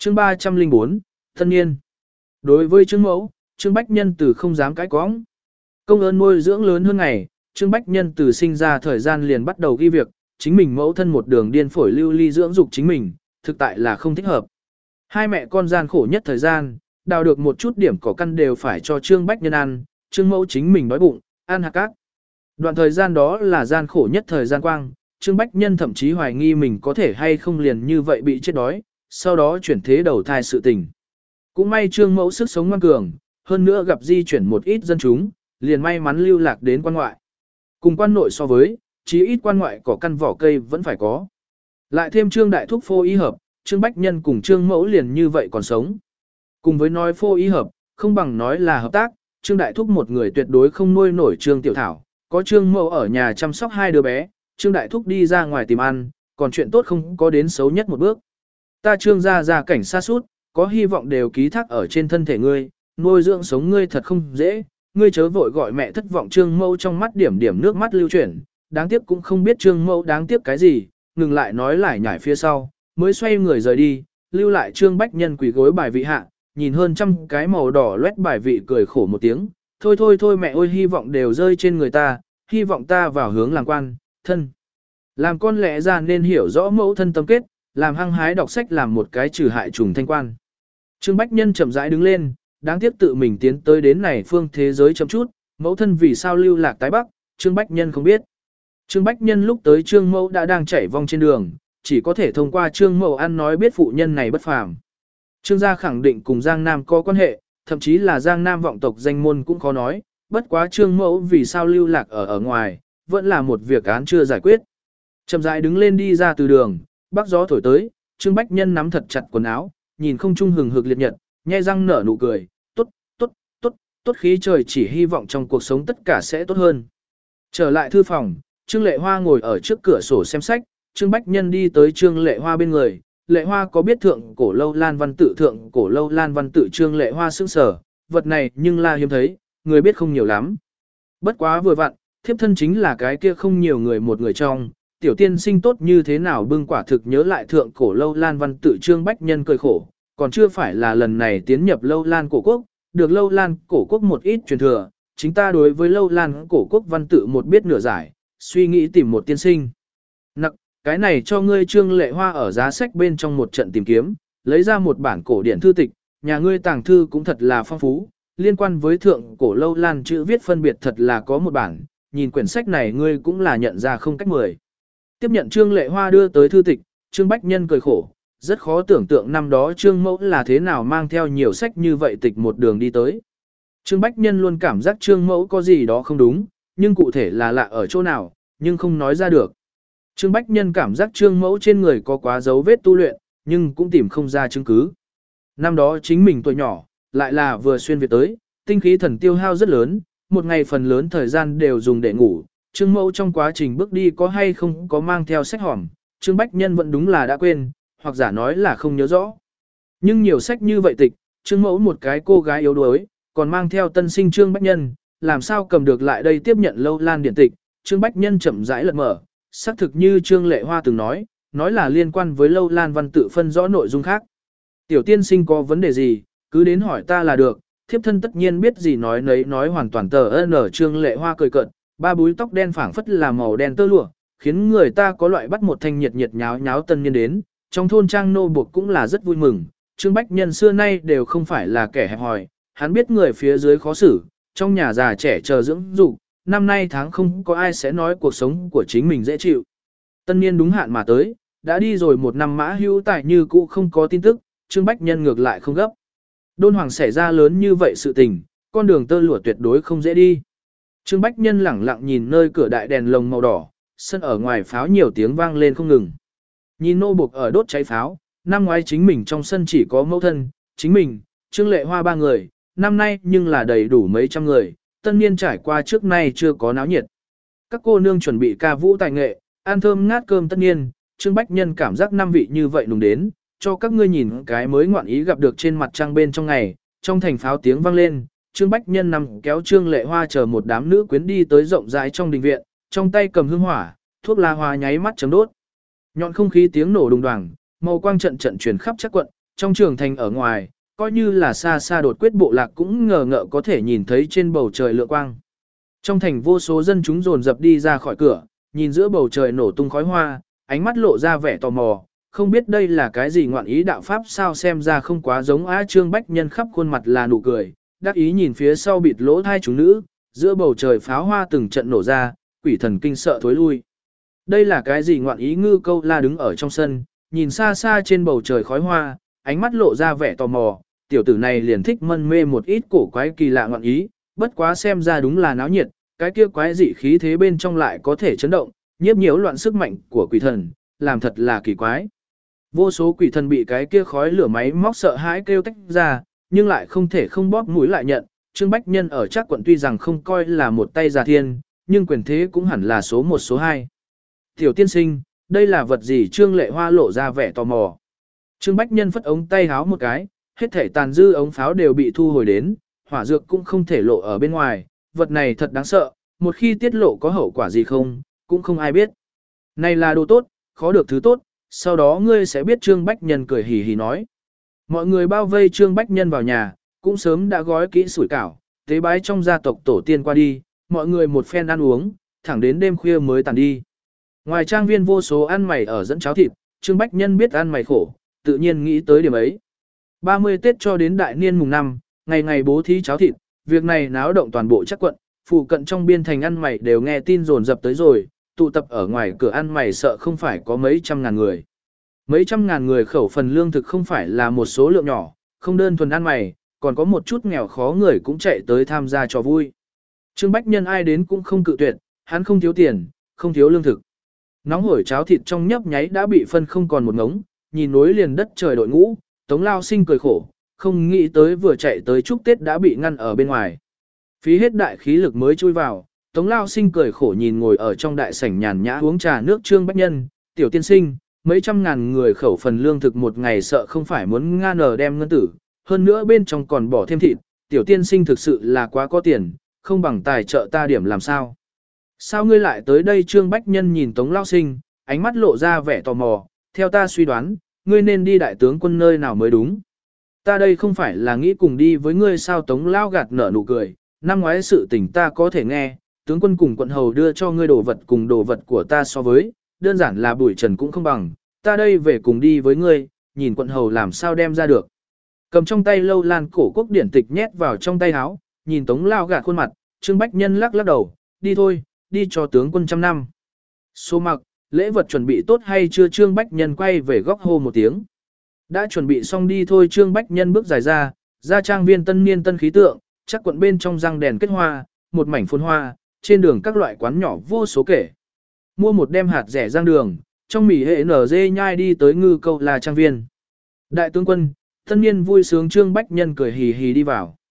Chương 304, Thân Niên. Đối với Trương Mẫu, Trương Bách Nhân từ không dám cãi cõng. Công ơn nuôi dưỡng lớn hơn ngày, Trương Bách Nhân từ sinh ra thời gian liền bắt đầu ghi việc, chính mình mẫu thân một đường điên phổi lưu ly dưỡng dục chính mình, thực tại là không thích hợp. Hai mẹ con gian khổ nhất thời gian, đào được một chút điểm cỏ căn đều phải cho Trương Bách Nhân ăn, Trương Mẫu chính mình đói bụng, ăn hạt cát. Đoạn thời gian đó là gian khổ nhất thời gian quang, Trương Bách Nhân thậm chí hoài nghi mình có thể hay không liền như vậy bị chết đói, sau đó chuyển thế đầu thai sự tình. Cũng may Trương Mẫu sức sống ngoan cường, hơn nữa gặp di chuyển một ít dân chúng, liền may mắn lưu lạc đến quan ngoại. Cùng quan nội so với, chí ít quan ngoại có căn vỏ cây vẫn phải có. Lại thêm Trương Đại Thúc phô y hợp, Trương Bách Nhân cùng Trương Mẫu liền như vậy còn sống. Cùng với nói phô y hợp, không bằng nói là hợp tác, Trương Đại Thúc một người tuyệt đối không nuôi nổi Trương Tiểu Thảo, có Trương Mẫu ở nhà chăm sóc hai đứa bé, Trương Đại Thúc đi ra ngoài tìm ăn, còn chuyện tốt không có đến xấu nhất một bước. Ta Trương gia cảnh xa suốt, có hy vọng đều ký thác ở trên thân thể ngươi, nuôi dưỡng sống ngươi thật không dễ, ngươi chớ vội gọi mẹ thất vọng. Trương Mẫu trong mắt điểm điểm nước mắt lưu chuyển, đáng tiếc cũng không biết Trương Mẫu đáng tiếc cái gì, ngừng lại nói lại nhảy phía sau, mới xoay người rời đi, lưu lại Trương Bách Nhân quỳ gối bài vị hạ, nhìn hơn trăm cái màu đỏ loét bài vị cười khổ một tiếng, thôi thôi thôi mẹ ơi, hy vọng đều rơi trên người ta, hy vọng ta vào hướng làm quan, thân. Làm con lẽ ra nên hiểu rõ mẫu thân tâm kết, làm hăng hái đọc sách làm một cái trừ hại trùng thanh quan. Trương Bách Nhân chậm rãi đứng lên, đáng tiếc tự mình tiến tới đến này phương thế giới chậm chút, mẫu thân vì sao lưu lạc tái bắc, Trương Bách Nhân không biết. Trương Bách Nhân lúc tới Trương Mẫu đã đang chảy vong trên đường, chỉ có thể thông qua Trương Mẫu ăn nói biết phụ nhân này bất phàm. Trương gia khẳng định cùng Giang Nam có quan hệ, thậm chí là Giang Nam vọng tộc danh môn cũng khó nói, bất quá Trương Mẫu vì sao lưu lạc ở ngoài, vẫn là một việc án chưa giải quyết. Chậm rãi đứng lên đi ra từ đường, bắc gió thổi tới, Trương Bách Nhân nắm thật chặt quần áo, nhìn không trung hừng hực liệt nhật, nhe răng nở nụ cười, tốt khí trời, chỉ hy vọng trong cuộc sống tất cả sẽ tốt hơn. Trở lại thư phòng, Trương Lệ Hoa ngồi ở trước cửa sổ xem sách, Trương Bách Nhân đi tới Trương Lệ Hoa bên người, Lệ Hoa có biết thượng cổ lâu lan văn tự Trương Lệ Hoa sững sờ, vật này nhưng là hiếm thấy, người biết không nhiều lắm. Bất quá vừa vặn, thiếp thân chính là cái kia không nhiều người một người trong, tiểu tiên sinh tốt như thế nào bưng quả thực nhớ lại thượng cổ lâu lan văn tự. Trương Bách Nhân cười khổ, còn chưa phải là lần này tiến nhập lâu lan cổ quốc, được lâu lan cổ quốc một ít truyền thừa, chính ta đối với lâu lan cổ quốc văn tự một biết nửa giải, suy nghĩ tìm một tiên sinh. Nặc, cái này cho ngươi. Trương Lệ Hoa ở giá sách bên trong một trận tìm kiếm, lấy ra một bản cổ điển thư tịch, nhà ngươi tàng thư cũng thật là phong phú, liên quan với thượng cổ lâu lan chữ viết phân biệt thật là có một bản, nhìn quyển sách này ngươi cũng là nhận ra không cách 10. Tiếp nhận Trương Lệ Hoa đưa tới thư tịch, Trương Bách Nhân cười khổ, rất khó tưởng tượng năm đó Trương Mẫu là thế nào mang theo nhiều sách như vậy tịch một đường đi tới. Trương Bách Nhân luôn cảm giác Trương Mẫu có gì đó không đúng, nhưng cụ thể là lạ ở chỗ nào, nhưng không nói ra được. Trương Bách Nhân cảm giác Trương Mẫu trên người có quá dấu vết tu luyện, nhưng cũng tìm không ra chứng cứ. Năm đó chính mình tuổi nhỏ, lại là vừa xuyên Việt tới, tinh khí thần tiêu hao rất lớn, một ngày phần lớn thời gian đều dùng để ngủ. Trương Mẫu trong quá trình bước đi có hay không có mang theo sách hòm, Trương Bách Nhân vẫn đúng là đã quên, hoặc giả nói là không nhớ rõ. Nhưng nhiều sách như vậy tịch, Trương Mẫu một cái cô gái yếu đuối, còn mang theo tân sinh Trương Bách Nhân, làm sao cầm được lại đây tiếp nhận lâu lan điển tịch. Trương Bách Nhân chậm rãi lật mở, xác thực như Trương Lệ Hoa từng nói là liên quan với lâu lan văn tự phân rõ nội dung khác. Tiểu tiên sinh có vấn đề gì, cứ đến hỏi ta là được, thiếp thân tất nhiên biết gì nói nấy, nói hoàn toàn tờ nở. Trương Lệ Hoa cười cợt, ba búi tóc đen phảng phất là màu đen tơ lụa, khiến người ta có loại bắt một thanh nhiệt nháo nháo tân niên đến. Trong thôn trang nô buộc cũng là rất vui mừng, Trương Bách Nhân xưa nay đều không phải là kẻ hẹp hòi, hắn biết người phía dưới khó xử, trong nhà già trẻ chờ dưỡng dục, năm nay tháng không có ai sẽ nói cuộc sống của chính mình dễ chịu. Tân niên đúng hạn mà tới, đã đi rồi một năm Mã Hữu Tài như cũ không có tin tức, Trương Bách Nhân ngược lại không gấp. Đôn Hoàng xảy ra lớn như vậy sự tình, con đường tơ lụa tuyệt đối không dễ đi. Trương Bách Nhân lẳng lặng nhìn nơi cửa đại đèn lồng màu đỏ, sân ở ngoài pháo nhiều tiếng vang lên không ngừng. Nhìn nô buộc ở đốt cháy pháo, năm ngoái chính mình trong sân chỉ có mẫu thân, chính mình, Trương Lệ Hoa 3 người, năm nay nhưng là đầy đủ mấy trăm người, tân niên trải qua trước nay chưa có náo nhiệt. Các cô nương chuẩn bị ca vũ tài nghệ, ăn thơm ngát cơm tân niên, Trương Bách Nhân cảm giác năm vị như vậy nùng đến, cho các ngươi nhìn cái mới ngoạn ý gặp được trên mặt trăng bên trong ngày, trong thành pháo tiếng vang lên, Trương Bách Nhân nằm kéo Trương Lệ Hoa chờ một đám nữ quyến đi tới rộng rãi trong đình viện, trong tay cầm hương hỏa, thuốc la hoa nháy mắt chấm đốt. Nhọn không khí tiếng nổ đùng đoàng, màu quang trận trận truyền khắp chắc quận, trong trường thành ở ngoài, coi như là xa xa đột quyết bộ lạc cũng ngờ ngợ có thể nhìn thấy trên bầu trời lượng quang. Trong thành vô số dân chúng dồn dập đi ra khỏi cửa, nhìn giữa bầu trời nổ tung khói hoa, ánh mắt lộ ra vẻ tò mò, không biết đây là cái gì ngoạn ý đạo pháp sao, xem ra không quá giống Á. Trương Bách Nhân khắp khuôn mặt là nụ cười, đắc ý nhìn phía sau bịt lỗ hai chúng nữ, giữa bầu trời pháo hoa từng trận nổ ra, quỷ thần kinh sợ thối lui. Đây là cái gì ngoạn ý? Ngư Câu La đứng ở trong sân, nhìn xa xa trên bầu trời khói hoa, ánh mắt lộ ra vẻ tò mò, tiểu tử này liền thích mân mê một ít cổ quái kỳ lạ ngoạn ý, bất quá xem ra đúng là náo nhiệt, cái kia quái dị khí thế bên trong lại có thể chấn động, nhiếp nhiễu loạn sức mạnh của quỷ thần, làm thật là kỳ quái. Vô số quỷ thần bị cái kia khói lửa máy móc sợ hãi kêu tách ra, nhưng lại không thể không bóp mũi lại nhận. Trương Bách Nhân ở Trác quận tuy rằng không coi là một tay già thiên, nhưng quyền thế cũng hẳn là số 1 số 2. Tiểu tiên sinh, đây là vật gì? Trương Lệ Hoa lộ ra vẻ tò mò. Trương Bách Nhân phất ống tay háo một cái, hết thể tàn dư ống pháo đều bị thu hồi đến, hỏa dược cũng không thể lộ ở bên ngoài, vật này thật đáng sợ, một khi tiết lộ có hậu quả gì không, cũng không ai biết. Này là đồ tốt, khó được thứ tốt, sau đó ngươi sẽ biết. Trương Bách Nhân cười hì hì nói. Mọi người bao vây Trương Bách Nhân vào nhà, cũng sớm đã gói kỹ sủi cảo, tế bái trong gia tộc tổ tiên qua đi, mọi người một phen ăn uống, thẳng đến đêm khuya mới tàn đi. Ngoài trang viên vô số ăn mày ở dẫn cháo thịt, Trương Bách Nhân biết ăn mày khổ, tự nhiên nghĩ tới điểm ấy. 30 Tết cho đến đại niên mùng 5, ngày ngày bố thí cháo thịt, việc này náo động toàn bộ Trác quận, phụ cận trong biên thành ăn mày đều nghe tin dồn dập tới rồi, tụ tập ở ngoài cửa ăn mày sợ không phải có mấy trăm ngàn người. Mấy trăm ngàn người khẩu phần lương thực không phải là một số lượng nhỏ, không đơn thuần ăn mày, còn có một chút nghèo khó người cũng chạy tới tham gia trò vui. Trương Bách Nhân ai đến cũng không cự tuyệt, hắn không thiếu tiền, không thiếu lương thực. Nóng hổi cháo thịt trong nhấp nháy đã bị phân không còn một ngống, nhìn nối liền đất trời đội ngũ, Tống Lao Sinh cười khổ, không nghĩ tới vừa chạy tới chúc Tết đã bị ngăn ở bên ngoài. Phí hết đại khí lực mới chui vào, Tống Lao Sinh cười khổ nhìn ngồi ở trong đại sảnh nhàn nhã uống trà nước Trương Bách Nhân, tiểu tiên sinh, mấy trăm ngàn người khẩu phần lương thực một ngày sợ không phải muốn nga nở đem ngân tử, hơn nữa bên trong còn bỏ thêm thịt, tiểu tiên sinh thực sự là quá có tiền, không bằng tài trợ ta điểm làm sao. Sao ngươi lại tới đây? Trương Bách Nhân nhìn Tống Lao Sinh, ánh mắt lộ ra vẻ tò mò, theo ta suy đoán, ngươi nên đi đại tướng quân nơi nào mới đúng. Ta đây không phải là nghĩ cùng đi với ngươi sao? Tống Lao gạt nở nụ cười, năm ngoái sự tình ta có thể nghe, tướng quân cùng quận hầu đưa cho ngươi đồ vật cùng đồ vật của ta so với, đơn giản là bụi trần cũng không bằng, ta đây về cùng đi với ngươi, nhìn quận hầu làm sao đem ra được. Cầm trong tay lâu lan cổ quốc điển tịch nhét vào trong tay áo, nhìn Tống Lao gạt khuôn mặt, Trương Bách Nhân lắc lắc đầu, đi thôi, đi cho tướng quân 100 năm. Số mặc, lễ vật chuẩn bị tốt hay chưa? Trương Bách Nhân quay về góc hô một tiếng. Đã chuẩn bị xong đi thôi. Trương Bách Nhân bước dài ra trang viên tân niên tân khí tượng, chắc quận bên trong răng đèn kết hoa, một mảnh phun hoa, trên đường các loại quán nhỏ vô số kể. Mua một đem hạt rẻ rang đường, trong mỉ hệ nở dê nhai đi tới Ngư Câu La trang viên. Đại tướng quân, tân niên vui sướng. Trương Bách Nhân cười hì hì đi vào.